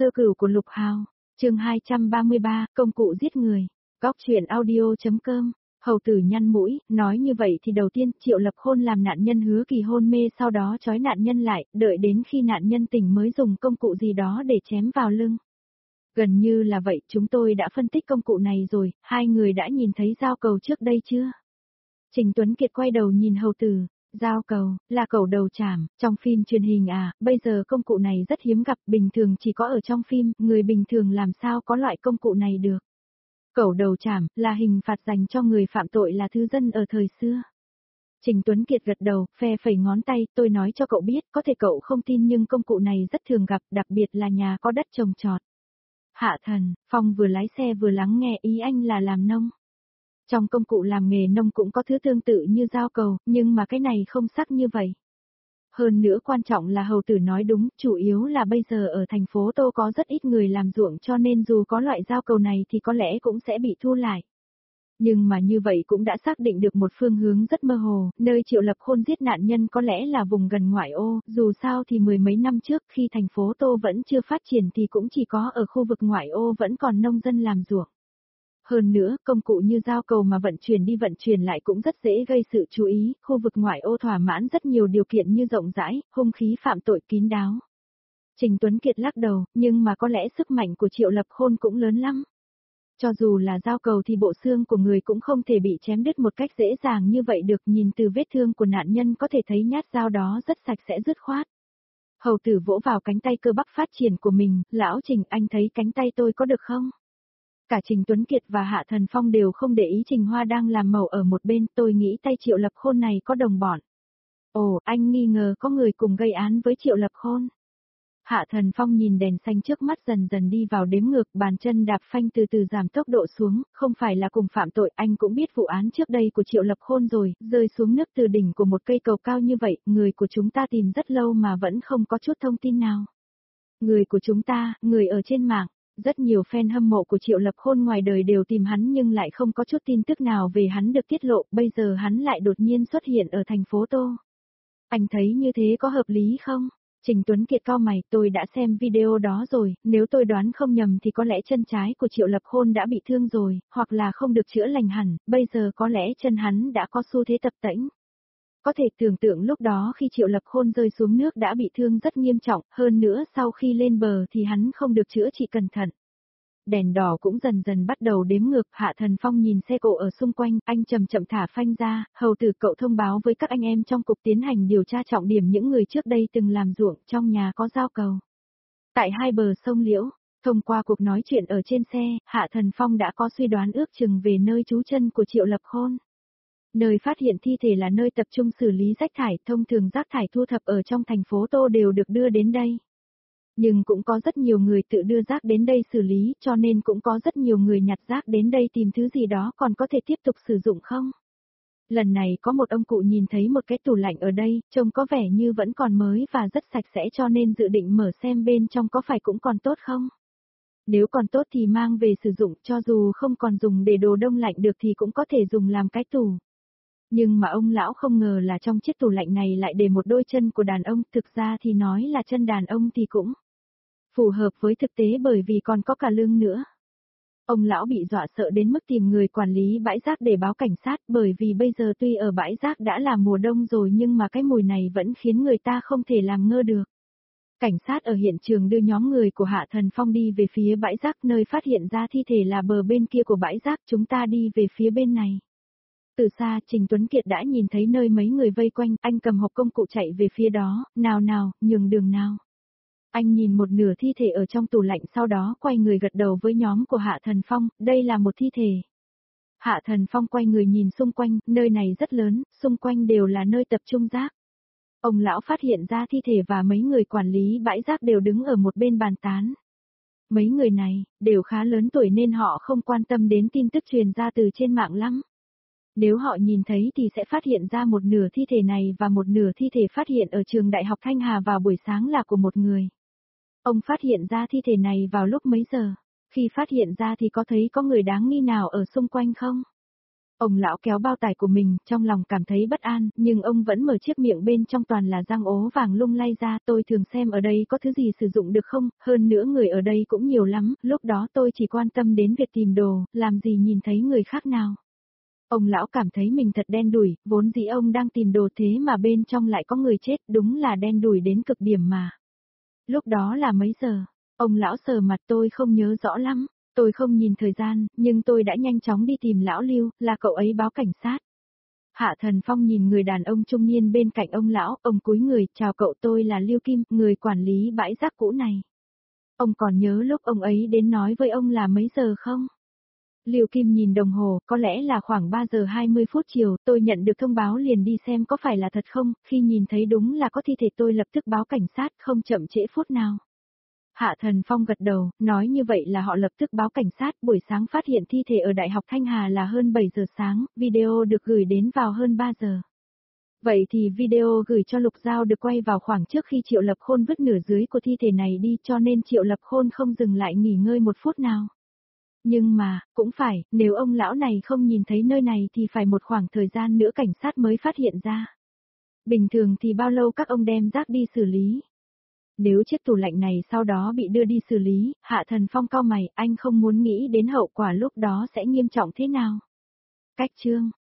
Sơ cửu của Lục Hào, chương 233, công cụ giết người, góc truyện audio.com. Hầu tử nhăn mũi, nói như vậy thì đầu tiên Triệu Lập Khôn làm nạn nhân Hứa Kỳ hôn mê, sau đó trói nạn nhân lại, đợi đến khi nạn nhân tỉnh mới dùng công cụ gì đó để chém vào lưng. Gần như là vậy, chúng tôi đã phân tích công cụ này rồi, hai người đã nhìn thấy dao cầu trước đây chưa? Trình Tuấn Kiệt quay đầu nhìn hầu tử. Dao cầu, là cẩu đầu chảm, trong phim truyền hình à, bây giờ công cụ này rất hiếm gặp, bình thường chỉ có ở trong phim, người bình thường làm sao có loại công cụ này được. Cẩu đầu chảm, là hình phạt dành cho người phạm tội là thư dân ở thời xưa. Trình Tuấn Kiệt gật đầu, phe phẩy ngón tay, tôi nói cho cậu biết, có thể cậu không tin nhưng công cụ này rất thường gặp, đặc biệt là nhà có đất trồng trọt. Hạ Thần, Phong vừa lái xe vừa lắng nghe, ý anh là làm nông. Trong công cụ làm nghề nông cũng có thứ tương tự như dao cầu, nhưng mà cái này không sắc như vậy. Hơn nữa quan trọng là hầu tử nói đúng, chủ yếu là bây giờ ở thành phố Tô có rất ít người làm ruộng cho nên dù có loại dao cầu này thì có lẽ cũng sẽ bị thu lại. Nhưng mà như vậy cũng đã xác định được một phương hướng rất mơ hồ, nơi Triệu Lập Khôn giết nạn nhân có lẽ là vùng gần ngoại ô, dù sao thì mười mấy năm trước khi thành phố Tô vẫn chưa phát triển thì cũng chỉ có ở khu vực ngoại ô vẫn còn nông dân làm ruộng. Hơn nữa, công cụ như dao cầu mà vận chuyển đi vận chuyển lại cũng rất dễ gây sự chú ý, khu vực ngoại ô thỏa mãn rất nhiều điều kiện như rộng rãi, hung khí phạm tội kín đáo. Trình Tuấn Kiệt lắc đầu, nhưng mà có lẽ sức mạnh của Triệu Lập Khôn cũng lớn lắm. Cho dù là dao cầu thì bộ xương của người cũng không thể bị chém đứt một cách dễ dàng như vậy được, nhìn từ vết thương của nạn nhân có thể thấy nhát dao đó rất sạch sẽ dứt khoát. Hầu tử vỗ vào cánh tay cơ bắp phát triển của mình, lão Trình, anh thấy cánh tay tôi có được không? Cả Trình Tuấn Kiệt và Hạ Thần Phong đều không để ý Trình Hoa đang làm màu ở một bên, tôi nghĩ tay Triệu Lập Khôn này có đồng bọn. Ồ, anh nghi ngờ có người cùng gây án với Triệu Lập Khôn. Hạ Thần Phong nhìn đèn xanh trước mắt dần dần đi vào đếm ngược, bàn chân đạp phanh từ từ giảm tốc độ xuống, không phải là cùng phạm tội, anh cũng biết vụ án trước đây của Triệu Lập Khôn rồi, rơi xuống nước từ đỉnh của một cây cầu cao như vậy, người của chúng ta tìm rất lâu mà vẫn không có chút thông tin nào. Người của chúng ta, người ở trên mạng. Rất nhiều fan hâm mộ của Triệu Lập Khôn ngoài đời đều tìm hắn nhưng lại không có chút tin tức nào về hắn được tiết lộ, bây giờ hắn lại đột nhiên xuất hiện ở thành phố Tô. Anh thấy như thế có hợp lý không? Trình Tuấn Kiệt cau mày, tôi đã xem video đó rồi, nếu tôi đoán không nhầm thì có lẽ chân trái của Triệu Lập Khôn đã bị thương rồi, hoặc là không được chữa lành hẳn, bây giờ có lẽ chân hắn đã có xu thế tập tễnh. Có thể tưởng tượng lúc đó khi Triệu Lập Khôn rơi xuống nước đã bị thương rất nghiêm trọng, hơn nữa sau khi lên bờ thì hắn không được chữa trị cẩn thận. Đèn đỏ cũng dần dần bắt đầu đếm ngược, Hạ Thần Phong nhìn xe cộ ở xung quanh, anh chậm chậm thả phanh ra, hầu tử cậu thông báo với các anh em trong cục tiến hành điều tra trọng điểm những người trước đây từng làm ruộng, trong nhà có dao cầu. Tại hai bờ sông Liễu, thông qua cuộc nói chuyện ở trên xe, Hạ Thần Phong đã có suy đoán ước chừng về nơi trú chân của Triệu Lập Khôn. Nơi phát hiện thi thể là nơi tập trung xử lý rác thải, thông thường rác thải thu thập ở trong thành phố Tô đều được đưa đến đây. Nhưng cũng có rất nhiều người tự đưa rác đến đây xử lý, cho nên cũng có rất nhiều người nhặt rác đến đây tìm thứ gì đó còn có thể tiếp tục sử dụng không? Lần này có một ông cụ nhìn thấy một cái tủ lạnh ở đây, trông có vẻ như vẫn còn mới và rất sạch sẽ cho nên dự định mở xem bên trong có phải cũng còn tốt không? Nếu còn tốt thì mang về sử dụng, cho dù không còn dùng để đồ đông lạnh được thì cũng có thể dùng làm cái tủ. Nhưng mà ông lão không ngờ là trong chiếc tủ lạnh này lại để một đôi chân của đàn ông, thực ra thì nói là chân đàn ông thì cũng phù hợp với thực tế bởi vì còn có cả lưng nữa. Ông lão bị dọa sợ đến mức tìm người quản lý bãi rác để báo cảnh sát bởi vì bây giờ tuy ở bãi rác đã là mùa đông rồi nhưng mà cái mùi này vẫn khiến người ta không thể làm ngơ được. Cảnh sát ở hiện trường đưa nhóm người của Hạ Thần Phong đi về phía bãi rác nơi phát hiện ra thi thể là bờ bên kia của bãi rác, chúng ta đi về phía bên này. Từ xa, Trình Tuấn Kiệt đã nhìn thấy nơi mấy người vây quanh, anh cầm hộp công cụ chạy về phía đó, nào nào, nhường đường nào. Anh nhìn một nửa thi thể ở trong tủ lạnh sau đó quay người gật đầu với nhóm của Hạ Thần Phong, đây là một thi thể. Hạ Thần Phong quay người nhìn xung quanh, nơi này rất lớn, xung quanh đều là nơi tập trung rác. Ông lão phát hiện ra thi thể và mấy người quản lý bãi rác đều đứng ở một bên bàn tán. Mấy người này, đều khá lớn tuổi nên họ không quan tâm đến tin tức truyền ra từ trên mạng lắm. Nếu họ nhìn thấy thì sẽ phát hiện ra một nửa thi thể này và một nửa thi thể phát hiện ở trường Đại học Thanh Hà vào buổi sáng là của một người. Ông phát hiện ra thi thể này vào lúc mấy giờ? Khi phát hiện ra thì có thấy có người đáng nghi nào ở xung quanh không? Ông lão kéo bao tải của mình, trong lòng cảm thấy bất an, nhưng ông vẫn mở chiếc miệng bên trong toàn là răng ố vàng lung lay ra. Tôi thường xem ở đây có thứ gì sử dụng được không, hơn nữa người ở đây cũng nhiều lắm, lúc đó tôi chỉ quan tâm đến việc tìm đồ, làm gì nhìn thấy người khác nào. Ông lão cảm thấy mình thật đen đủi, vốn dĩ ông đang tìm đồ thế mà bên trong lại có người chết, đúng là đen đủi đến cực điểm mà. Lúc đó là mấy giờ? Ông lão sờ mặt, tôi không nhớ rõ lắm. Tôi không nhìn thời gian, nhưng tôi đã nhanh chóng đi tìm lão Lưu, là cậu ấy báo cảnh sát. Hạ Thần Phong nhìn người đàn ông trung niên bên cạnh ông lão, ông cúi người, chào cậu, tôi là Lưu Kim, người quản lý bãi rác cũ này. Ông còn nhớ lúc ông ấy đến nói với ông là mấy giờ không? Lưu Kim nhìn đồng hồ, có lẽ là khoảng 3 giờ 20 phút chiều, tôi nhận được thông báo liền đi xem có phải là thật không, khi nhìn thấy đúng là có thi thể tôi lập tức báo cảnh sát, không chậm trễ phút nào. Hạ Thần Phong gật đầu, nói như vậy là họ lập tức báo cảnh sát, buổi sáng phát hiện thi thể ở Đại học Thanh Hà là hơn 7 giờ sáng, video được gửi đến vào hơn 3 giờ. Vậy thì video gửi cho Lục Giao được quay vào khoảng trước khi Triệu Lập Khôn vứt nửa dưới của thi thể này đi, cho nên Triệu Lập Khôn không dừng lại nghỉ ngơi một phút nào. Nhưng mà, cũng phải, nếu ông lão này không nhìn thấy nơi này thì phải một khoảng thời gian nữa cảnh sát mới phát hiện ra. Bình thường thì bao lâu các ông đem rác đi xử lý? Nếu chiếc tủ lạnh này sau đó bị đưa đi xử lý, Hạ Thần Phong cau mày, anh không muốn nghĩ đến hậu quả lúc đó sẽ nghiêm trọng thế nào. Cách chương